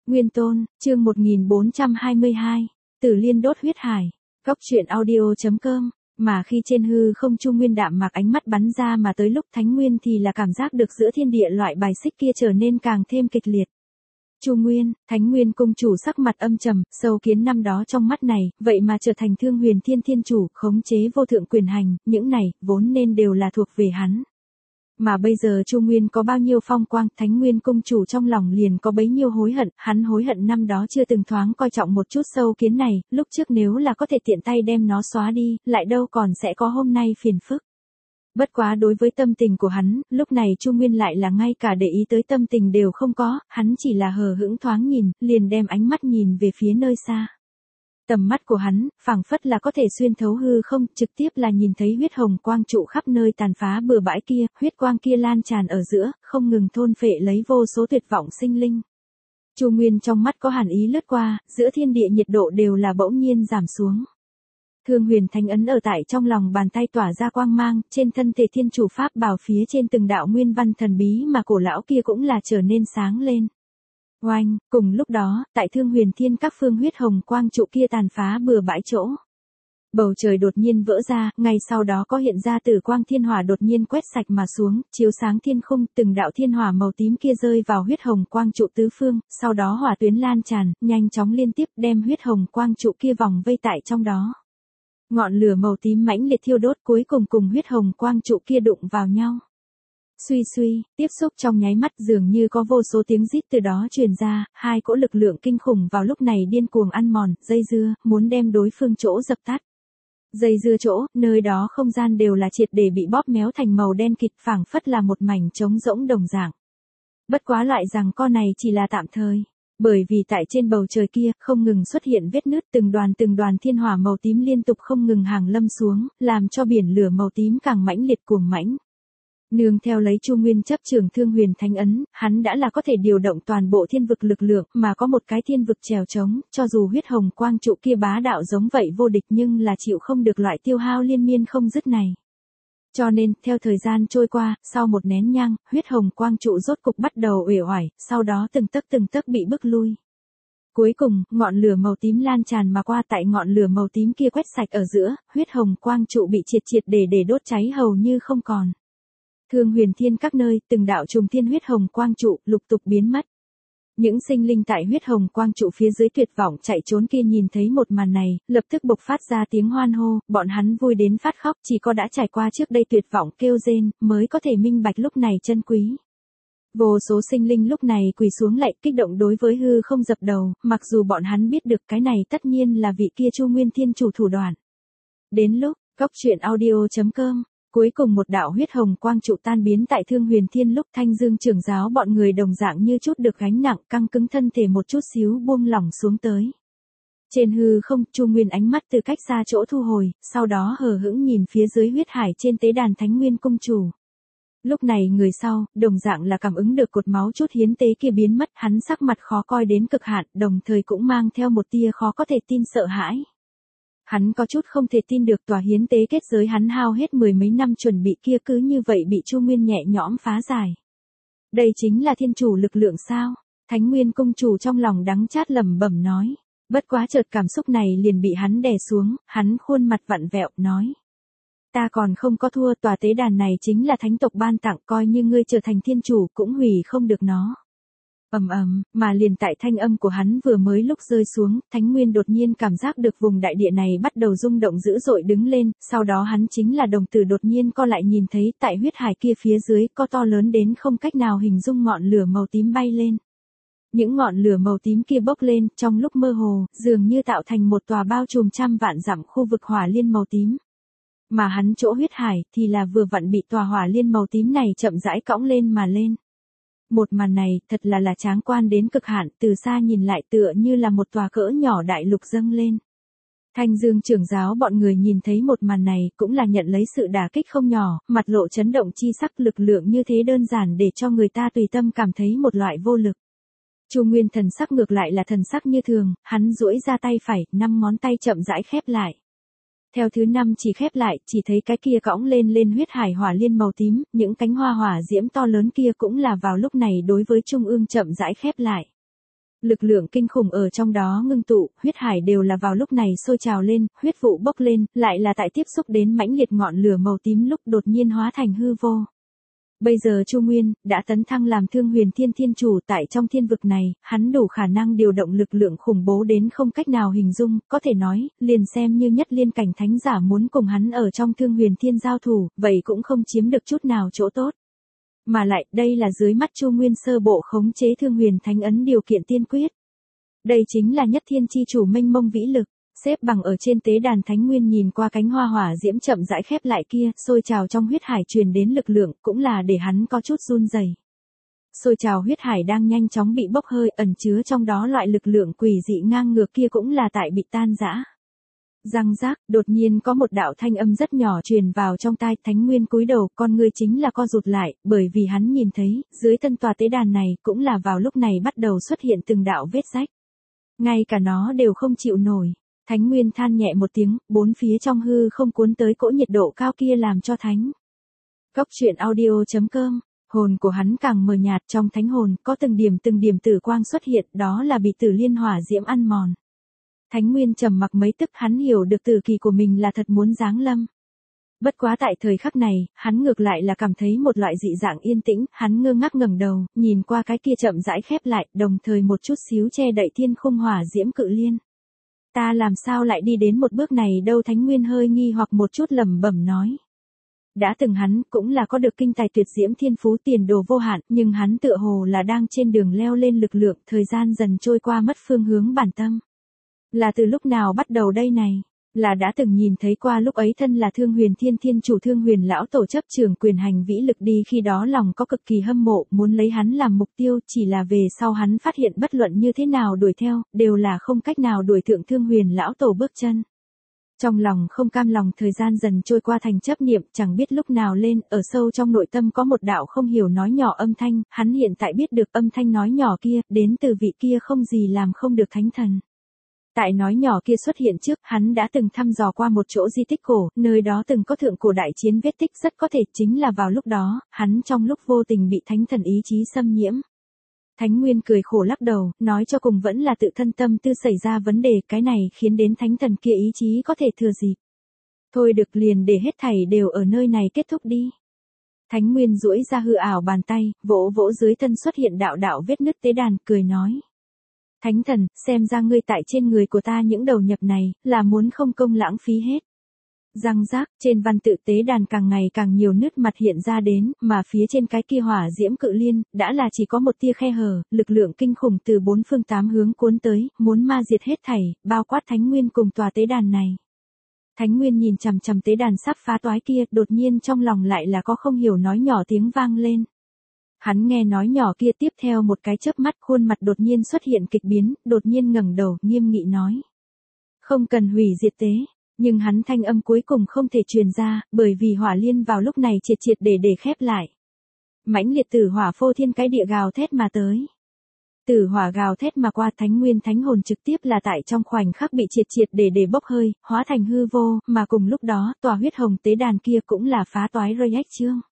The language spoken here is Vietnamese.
Nguyên Tôn, chương 1422, Tử Liên đốt huyết hải. Góc truyện audio.com. Mà khi trên hư không Chu Nguyên đạm mạc ánh mắt bắn ra mà tới lúc Thánh Nguyên thì là cảm giác được giữa thiên địa loại bài xích kia trở nên càng thêm kịch liệt. Chu Nguyên, Thánh Nguyên cung chủ sắc mặt âm trầm, sâu kiến năm đó trong mắt này, vậy mà trở thành Thương Huyền Thiên Thiên chủ, khống chế vô thượng quyền hành, những này vốn nên đều là thuộc về hắn. Mà bây giờ Chu Nguyên có bao nhiêu phong quang, Thánh Nguyên cung chủ trong lòng liền có bấy nhiêu hối hận, hắn hối hận năm đó chưa từng thoáng coi trọng một chút sâu kiến này, lúc trước nếu là có thể tiện tay đem nó xóa đi, lại đâu còn sẽ có hôm nay phiền phức. Bất quá đối với tâm tình của hắn, lúc này Chu Nguyên lại là ngay cả để ý tới tâm tình đều không có, hắn chỉ là hờ hững thoáng nhìn, liền đem ánh mắt nhìn về phía nơi xa. Tầm mắt của hắn, phảng phất là có thể xuyên thấu hư không, trực tiếp là nhìn thấy huyết hồng quang trụ khắp nơi tàn phá bừa bãi kia, huyết quang kia lan tràn ở giữa, không ngừng thôn phệ lấy vô số tuyệt vọng sinh linh. Chu Nguyên trong mắt có hàn ý lướt qua, giữa thiên địa nhiệt độ đều là bỗng nhiên giảm xuống. Thương Huyền Thánh ấn ở tại trong lòng bàn tay tỏa ra quang mang, trên thân thể thiên chủ pháp bảo phía trên từng đạo nguyên văn thần bí mà cổ lão kia cũng là trở nên sáng lên. Oanh, cùng lúc đó, tại Thương Huyền Thiên các phương huyết hồng quang trụ kia tàn phá bừa bãi chỗ. Bầu trời đột nhiên vỡ ra, ngay sau đó có hiện ra tử quang thiên hỏa đột nhiên quét sạch mà xuống, chiếu sáng thiên khung, từng đạo thiên hỏa màu tím kia rơi vào huyết hồng quang trụ tứ phương, sau đó hỏa tuyến lan tràn, nhanh chóng liên tiếp đem huyết hồng quang trụ kia vòng vây tại trong đó. Ngọn lửa màu tím mãnh liệt thiêu đốt cuối cùng huyết hồng quang trụ kia đụng vào nhau. Suy suy, tiếp xúc trong nháy mắt dường như có vô số tiếng rít từ đó truyền ra, hai cỗ lực lượng kinh khủng vào lúc này điên cuồng ăn mòn, dây dưa, muốn đem đối phương chỗ dập tắt. Dây dưa chỗ, nơi đó không gian đều là triệt để bị bóp méo thành màu đen kịt, phảng phất là một mảnh trống rỗng đồng dạng. Bất quá loại giằng co này chỉ là tạm thời. Bởi vì tại trên bầu trời kia, không ngừng xuất hiện vết nứt, từng đoàn thiên hỏa màu tím liên tục không ngừng hàng lâm xuống, làm cho biển lửa màu tím càng mãnh liệt cuồng mãnh. Nương theo lấy Chu Nguyên chấp trưởng Thương Huyền Thánh ấn, hắn đã là có thể điều động toàn bộ thiên vực lực lượng, mà có một cái thiên vực chèo chống, cho dù huyết hồng quang trụ kia bá đạo giống vậy vô địch nhưng là chịu không được loại tiêu hao liên miên không dứt này. Cho nên, theo thời gian trôi qua, sau một nén nhang, huyết hồng quang trụ rốt cục bắt đầu uể oải, sau đó từng tấc bị bức lui. Cuối cùng, ngọn lửa màu tím lan tràn mà qua, tại ngọn lửa màu tím kia quét sạch ở giữa, huyết hồng quang trụ bị triệt để đốt cháy hầu như không còn. Thương Huyền Thiên các nơi, từng đạo trùng thiên huyết hồng quang trụ lục tục biến mất. Những sinh linh tại huyết hồng quang trụ phía dưới tuyệt vọng chạy trốn kia nhìn thấy một màn này, lập tức bộc phát ra tiếng hoan hô, bọn hắn vui đến phát khóc, chỉ có đã trải qua trước đây tuyệt vọng kêu rên, mới có thể minh bạch lúc này chân quý. Vô số sinh linh lúc này quỳ xuống lạy, kích động đối với hư không dập đầu, mặc dù bọn hắn biết được cái này tất nhiên là vị kia Chu Nguyên Thiên chủ thủ đoạn. Đến lúc, góc truyện audio.com. Cuối cùng một đạo huyết hồng quang trụ tan biến tại Thương Huyền Thiên, lúc Thanh Dương trưởng giáo bọn người đồng dạng như chút được gánh nặng, căng cứng thân thể một chút xíu buông lỏng xuống tới. Trên hư không, Chu Nguyên ánh mắt từ cách xa chỗ thu hồi, sau đó hờ hững nhìn phía dưới huyết hải trên tế đàn Thánh Nguyên cung chủ. Lúc này người sau, đồng dạng là cảm ứng được cột máu chút hiến tế kia biến mất, hắn sắc mặt khó coi đến cực hạn, đồng thời cũng mang theo một tia khó có thể tin sợ hãi. Hắn có chút không thể tin được tòa hiến tế kết giới hắn hao hết mười mấy năm chuẩn bị kia cứ như vậy bị Chu Nguyên nhẹ nhõm phá giải. Đây chính là thiên chủ lực lượng sao? Thánh Nguyên cung chủ trong lòng đắng chát lẩm bẩm nói. Bất quá chợt cảm xúc này liền bị hắn đè xuống, hắn khuôn mặt vặn vẹo, nói. Ta còn không có thua, tòa tế đàn này chính là thánh tộc ban tặng, coi như ngươi trở thành thiên chủ cũng hủy không được nó. Mà liền tại thanh âm của hắn vừa mới lúc rơi xuống, Thánh Nguyên đột nhiên cảm giác được vùng đại địa này bắt đầu rung động dữ dội đứng lên, sau đó hắn chính là đồng tử đột nhiên co lại, nhìn thấy tại huyết hải kia phía dưới có to lớn đến không cách nào hình dung ngọn lửa màu tím bay lên. Những ngọn lửa màu tím kia bốc lên, trong lúc mơ hồ, dường như tạo thành một tòa bao trùm trăm vạn dặm khu vực hỏa liên màu tím. Mà hắn chỗ huyết hải thì là vừa vặn bị tòa hỏa liên màu tím này chậm rãi cõng lên mà lên. Một màn này thật là tráng quan đến cực hạn, từ xa nhìn lại tựa như là một tòa cỡ nhỏ đại lục dâng lên. Thanh Dương trưởng giáo bọn người nhìn thấy một màn này cũng là nhận lấy sự đả kích không nhỏ, mặt lộ chấn động chi sắc, lực lượng như thế đơn giản để cho người ta tùy tâm cảm thấy một loại vô lực. Chu Nguyên thần sắc ngược lại là thần sắc như thường, hắn duỗi ra tay phải, 5 ngón tay chậm rãi khép lại. Theo thứ 5 chỉ khép lại, chỉ thấy cái kia cõng lên huyết hải hỏa liên màu tím, những cánh hoa hỏa diễm to lớn kia cũng là vào lúc này đối với trung ương chậm rãi khép lại. Lực lượng kinh khủng ở trong đó ngưng tụ, huyết hải đều là vào lúc này sôi trào lên, huyết vụ bốc lên, lại là tại tiếp xúc đến mãnh liệt ngọn lửa màu tím lúc đột nhiên hóa thành hư vô. Bây giờ Chu Nguyên đã tấn thăng làm Thương Huyền Thiên Thiên Chủ tại trong thiên vực này, hắn đủ khả năng điều động lực lượng khủng bố đến không cách nào hình dung, có thể nói, liền xem như nhất liên cảnh thánh giả muốn cùng hắn ở trong Thương Huyền Thiên giao thủ, vậy cũng không chiếm được chút nào chỗ tốt. Mà lại, đây là dưới mắt Chu Nguyên sơ bộ khống chế Thương Huyền Thánh ấn điều kiện tiên quyết. Đây chính là nhất thiên chi chủ mênh mông vĩ lực. Xếp bằng ở trên tế đàn Thánh Nguyên nhìn qua cánh hoa hỏa diễm chậm rãi khép lại kia, sôi trào trong huyết hải truyền đến lực lượng, cũng là để hắn có chút run rẩy. Sôi trào huyết hải đang nhanh chóng bị bốc hơi, ẩn chứa trong đó loại lực lượng quỷ dị ngang ngược kia cũng là tại bị tan rã. Răng rác, đột nhiên có một đạo thanh âm rất nhỏ truyền vào trong tai, Thánh Nguyên cúi đầu, con ngươi chính là co rụt lại, bởi vì hắn nhìn thấy, dưới thân tòa tế đàn này, cũng là vào lúc này bắt đầu xuất hiện từng đạo vết rách. Ngay cả nó đều không chịu nổi. Thánh Nguyên than nhẹ một tiếng, bốn phía trong hư không cuốn tới cỗ nhiệt độ cao kia làm cho Thánh. Góc truyện audio.com, hồn của hắn càng mờ nhạt, trong thánh hồn, có từng điểm tử quang xuất hiện, đó là bị Tử Liên hỏa diễm ăn mòn. Thánh Nguyên trầm mặc mấy tức, hắn hiểu được tử kỳ của mình là thật muốn giáng lâm. Bất quá tại thời khắc này, hắn ngược lại là cảm thấy một loại dị dạng yên tĩnh, hắn ngơ ngác ngẩng đầu, nhìn qua cái kia chậm rãi khép lại, đồng thời một chút xíu che đậy thiên khung hỏa diễm cự liên. Ta làm sao lại đi đến một bước này đâu? Thánh Nguyên hơi nghi hoặc một chút lẩm bẩm nói. Đã từng hắn cũng là có được kinh tài tuyệt diễm thiên phú tiền đồ vô hạn, nhưng hắn tựa hồ là đang trên đường leo lên lực lượng, thời gian dần trôi qua mất phương hướng bản tâm. Là từ lúc nào bắt đầu đây này? Là đã từng nhìn thấy qua lúc ấy thân là Thương Huyền Thiên Thiên Chủ Thương Huyền lão tổ chấp trường quyền hành vĩ lực đi, khi đó lòng có cực kỳ hâm mộ, muốn lấy hắn làm mục tiêu, chỉ là về sau hắn phát hiện bất luận như thế nào đuổi theo, đều là không cách nào đuổi thượng Thương Huyền lão tổ bước chân. Trong lòng không cam lòng, thời gian dần trôi qua thành chấp niệm, chẳng biết lúc nào lên, ở sâu trong nội tâm có một đạo không hiểu nói nhỏ âm thanh, hắn hiện tại biết được âm thanh nói nhỏ kia, đến từ vị kia không gì làm không được thánh thần. Tại nói nhỏ kia xuất hiện trước, hắn đã từng thăm dò qua một chỗ di tích cổ, nơi đó từng có thượng cổ đại chiến vết tích, rất có thể chính là vào lúc đó, hắn trong lúc vô tình bị thánh thần ý chí xâm nhiễm. Thánh Nguyên cười khổ lắc đầu, nói cho cùng vẫn là tự thân tâm tư xảy ra vấn đề, cái này khiến đến thánh thần kia ý chí có thể thừa dịp. Thôi được, liền để hết thảy đều ở nơi này kết thúc đi. Thánh Nguyên duỗi ra hư ảo bàn tay, vỗ vỗ dưới thân xuất hiện đạo đạo vết nứt tế đàn, cười nói. Thánh thần, xem ra ngươi tại trên người của ta những đầu nhập này, là muốn không công lãng phí hết. Răng rác, trên văn tự tế đàn càng ngày càng nhiều nứt mặt hiện ra đến, mà phía trên cái kia hỏa diễm cự liên, đã là chỉ có một tia khe hở, lực lượng kinh khủng từ bốn phương tám hướng cuốn tới, muốn ma diệt hết thảy, bao quát Thánh Nguyên cùng tòa tế đàn này. Thánh Nguyên nhìn chằm chằm tế đàn sắp phá toái kia, đột nhiên trong lòng lại là có không hiểu nói nhỏ tiếng vang lên. Hắn nghe nói nhỏ kia, tiếp theo một cái chớp mắt, khuôn mặt đột nhiên xuất hiện kịch biến, đột nhiên ngẩng đầu, nghiêm nghị nói. Không cần hủy diệt tế, nhưng hắn thanh âm cuối cùng không thể truyền ra, bởi vì hỏa liên vào lúc này triệt để khép lại. Mãnh liệt tử hỏa phô thiên cái địa gào thét mà tới. Tử hỏa gào thét mà qua, Thánh Nguyên thánh hồn trực tiếp là tại trong khoảnh khắc bị triệt để bốc hơi, hóa thành hư vô, mà cùng lúc đó, tòa huyết hồng tế đàn kia cũng là phá toái rơi ách chương.